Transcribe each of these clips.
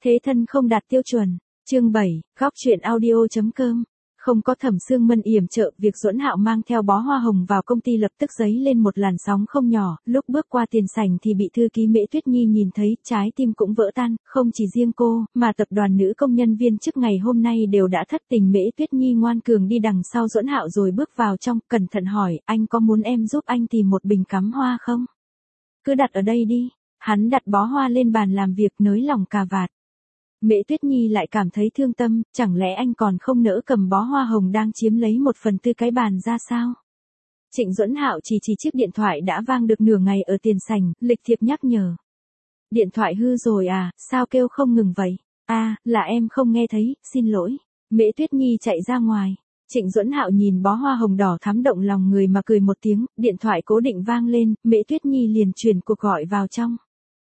Thế thân không đạt tiêu chuẩn. Chương 7, góc truyện audio.com. Không có Thẩm Sương Mân yểm trợ, việc Duẫn Hạo mang theo bó hoa hồng vào công ty lập tức dấy lên một làn sóng không nhỏ, lúc bước qua tiền sảnh thì bị thư ký Mễ Tuyết Nhi nhìn thấy, trái tim cũng vỡ tan, không chỉ riêng cô, mà tập đoàn nữ công nhân viên chức ngày hôm nay đều đã thất tình. Mễ Tuyết Nhi ngoan cường đi đằng sau Duẫn Hạo rồi bước vào trong, cẩn thận hỏi, anh có muốn em giúp anh tìm một bình cắm hoa không? Cứ đặt ở đây đi. Hắn đặt bó hoa lên bàn làm việc, nới lỏng cà vạt. Mễ Tuyết Nhi lại cảm thấy thương tâm, chẳng lẽ anh còn không nỡ cầm bó hoa hồng đang chiếm lấy 1/4 cái bàn ra sao? Trịnh Duẫn Hạo chỉ chiếc điện thoại đã vang được nửa ngày ở tiền sảnh, lịch thiệp nhắc nhở. Điện thoại hư rồi à, sao kêu không ngừng vậy? À, là em không nghe thấy, xin lỗi. Mễ Tuyết Nhi chạy ra ngoài. Trịnh Duẫn Hạo nhìn bó hoa hồng đỏ thắm động lòng người mà cười một tiếng, điện thoại cố định vang lên, Mễ Tuyết Nhi liền truyền cuộc gọi vào trong.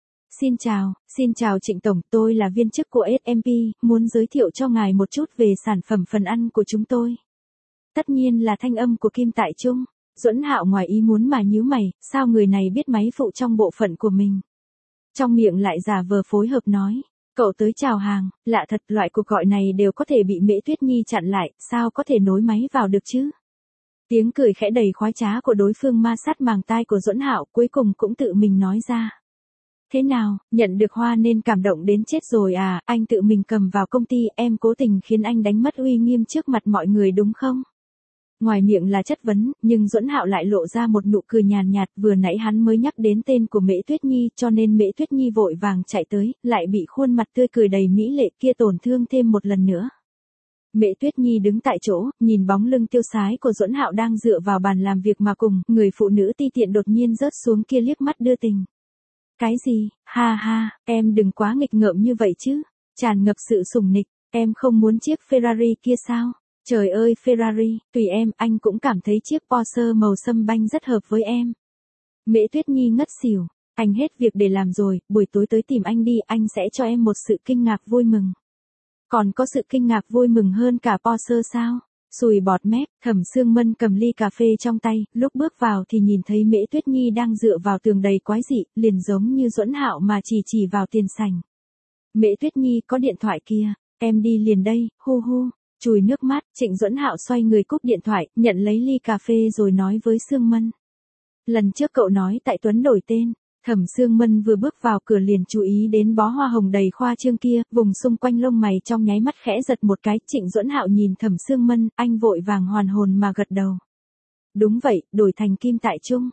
Xin chào Trịnh Tổng, tôi là viên chức của SMP, muốn giới thiệu cho ngài một chút về sản phẩm phần ăn của chúng tôi. Tất nhiên là thanh âm của Kim Tại Trung. Duẫn Hạo ngoài ý muốn mà nhíu mày, sao người này biết máy phụ trong bộ phận của mình? Trong miệng lại giả vờ phối hợp nói, cậu tới chào hàng, lạ thật, loại cuộc gọi này đều có thể bị Mễ Tuyết Nhi chặn lại, sao có thể nối máy vào được chứ? Tiếng cười khẽ đầy khoái trá của đối phương ma sát màng tai của Duẫn Hạo, cuối cùng cũng tự mình nói ra. Thế nào, nhận được hoa nên cảm động đến chết rồi à, anh tự mình cầm vào công ty, em cố tình khiến anh đánh mất uy nghiêm trước mặt mọi người đúng không? Ngoài miệng là chất vấn, nhưng Duẫn Hạo lại lộ ra một nụ cười nhàn nhạt, vừa nãy hắn mới nhắc đến tên của Mễ Tuyết Nhi, cho nên Mễ Tuyết Nhi vội vàng chạy tới, lại bị khuôn mặt tươi cười đầy mỹ lệ kia tổn thương thêm một lần nữa. Mễ Tuyết Nhi đứng tại chỗ, nhìn bóng lưng tiêu sái của Duẫn Hạo đang dựa vào bàn làm việc mà cùng, người phụ nữ ti tiện đột nhiên rớt xuống kia liếc mắt đưa tình. Cái gì, ha ha, em đừng quá nghịch ngợm như vậy chứ, tràn ngập sự sủng nịch, em không muốn chiếc Ferrari kia sao? Trời ơi Ferrari, tùy em, anh cũng cảm thấy chiếc Porsche màu sâm banh rất hợp với em. Mễ Tuyết Nhi ngất xỉu, anh hết việc để làm rồi, buổi tối tới tìm anh đi, anh sẽ cho em một sự kinh ngạc vui mừng. Còn có sự kinh ngạc vui mừng hơn cả Porsche sao? Sùi bọt mép, Thẩm Sương Mân cầm ly cà phê trong tay, lúc bước vào thì nhìn thấy Mễ Tuyết Nhi đang dựa vào tường đầy quái dị, liền giống như Duẫn Hạo mà chỉ vào tiền sảnh. Mễ Tuyết Nhi, có điện thoại kia, em đi liền đây, hu hu. Chùi nước mắt, Trịnh Duẫn Hạo xoay người cúp điện thoại, nhận lấy ly cà phê rồi nói với Sương Mân. Lần trước cậu nói tại Tuấn đổi tên. Thẩm Sương Mân vừa bước vào cửa liền chú ý đến bó hoa hồng đầy khoa trương kia, vùng xung quanh lông mày trong nháy mắt khẽ giật một cái, Trịnh Duẫn Hạo nhìn Thẩm Sương Mân, anh vội vàng hoàn hồn mà gật đầu. Đúng vậy, đổi thành Kim Tại Trung.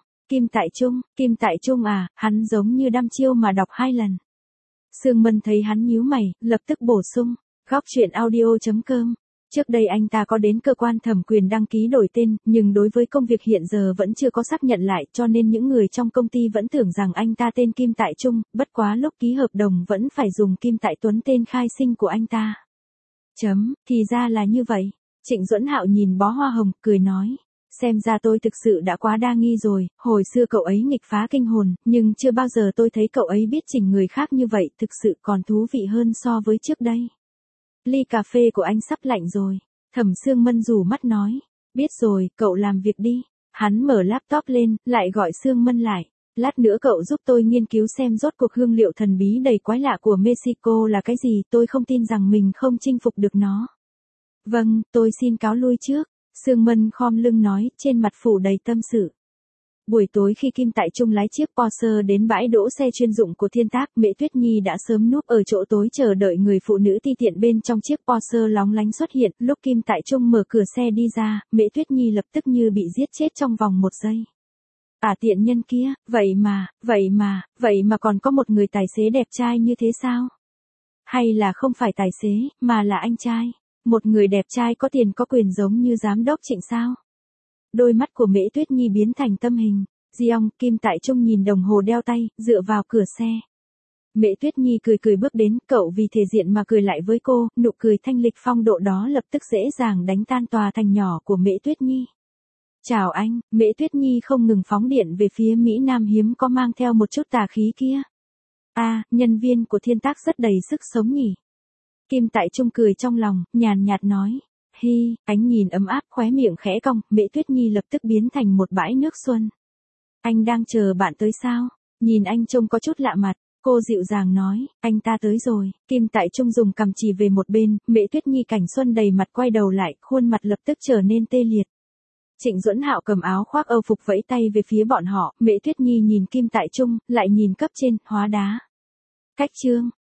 Kim Tại Trung à, hắn giống như đăm chiêu mà đọc 2 lần. Sương Mân thấy hắn nhíu mày, lập tức bổ sung, góc truyện audio.com. Trước đây anh ta có đến cơ quan thẩm quyền đăng ký đổi tên, nhưng đối với công việc hiện giờ vẫn chưa có xác nhận lại, cho nên những người trong công ty vẫn tưởng rằng anh ta tên Kim Tại Trung, bất quá lúc ký hợp đồng vẫn phải dùng Kim Tại Tuấn tên khai sinh của anh ta. Thì ra là như vậy. Trịnh Duẫn Hạo nhìn bó hoa hồng, cười nói. Xem ra tôi thực sự đã quá đa nghi rồi, hồi xưa cậu ấy nghịch phá kinh hồn, nhưng chưa bao giờ tôi thấy cậu ấy biết chỉnh người khác như vậy, thực sự còn thú vị hơn so với trước đây. Ly cà phê của anh sắp lạnh rồi. Thẩm Sương Mân rủ mắt nói. Biết rồi, cậu làm việc đi. Hắn mở laptop lên, lại gọi Sương Mân lại. Lát nữa cậu giúp tôi nghiên cứu xem rốt cuộc hương liệu thần bí đầy quái lạ của Mexico là cái gì, tôi không tin rằng mình không chinh phục được nó. Vâng, tôi xin cáo lui trước. Sương Mân khom lưng nói, trên mặt phủ đầy tâm sự. Buổi tối khi Kim Tại Trung lái chiếc Porsche đến bãi đỗ xe chuyên dụng của Thiên Tác, Mễ Tuyết Nhi đã sớm núp ở chỗ tối chờ đợi người phụ nữ ti tiện bên trong chiếc Porsche lóng lánh xuất hiện. Lúc Kim Tại Trung mở cửa xe đi ra, Mễ Tuyết Nhi lập tức như bị giết chết trong vòng 1 giây. À tiện nhân kia, vậy mà còn có một người tài xế đẹp trai như thế sao? Hay là không phải tài xế, mà là anh trai? Một người đẹp trai có tiền có quyền giống như giám đốc Trịnh sao? Đôi mắt của Mễ Tuyết Nhi biến thành tâm hình. Giong, Kim Tại Trung nhìn đồng hồ đeo tay, dựa vào cửa xe. Mễ Tuyết Nhi cười bước đến, cậu vì thể diện mà cười lại với cô, nụ cười thanh lịch phong độ đó lập tức dễ dàng đánh tan tòa thành nhỏ của Mễ Tuyết Nhi. Chào anh, Mễ Tuyết Nhi không ngừng phóng điện về phía Mỹ Nam hiếm có mang theo một chút tà khí kia. À, nhân viên của Thiên Tác rất đầy sức sống nhỉ. Kim Tại Trung cười trong lòng, nhàn nhạt nói. Hi, ánh nhìn ấm áp, khóe miệng khẽ cong, Mễ Tuyết Nhi lập tức biến thành một bãi nước xuân. Anh đang chờ bạn tới sao? Nhìn anh trông có chút lạ mặt, Cô dịu dàng nói, anh ta tới rồi. Kim Tại Trung dùng cằm chỉ về một bên, Mễ Tuyết Nhi Cảnh Xuân đầy mặt quay đầu lại, khuôn mặt lập tức trở nên tê liệt. Trịnh Duẫn Hạo cầm áo khoác Âu phục vẫy tay về phía bọn họ, Mễ Tuyết Nhi nhìn Kim Tại Trung, lại nhìn cấp trên, hóa đá. Cách chương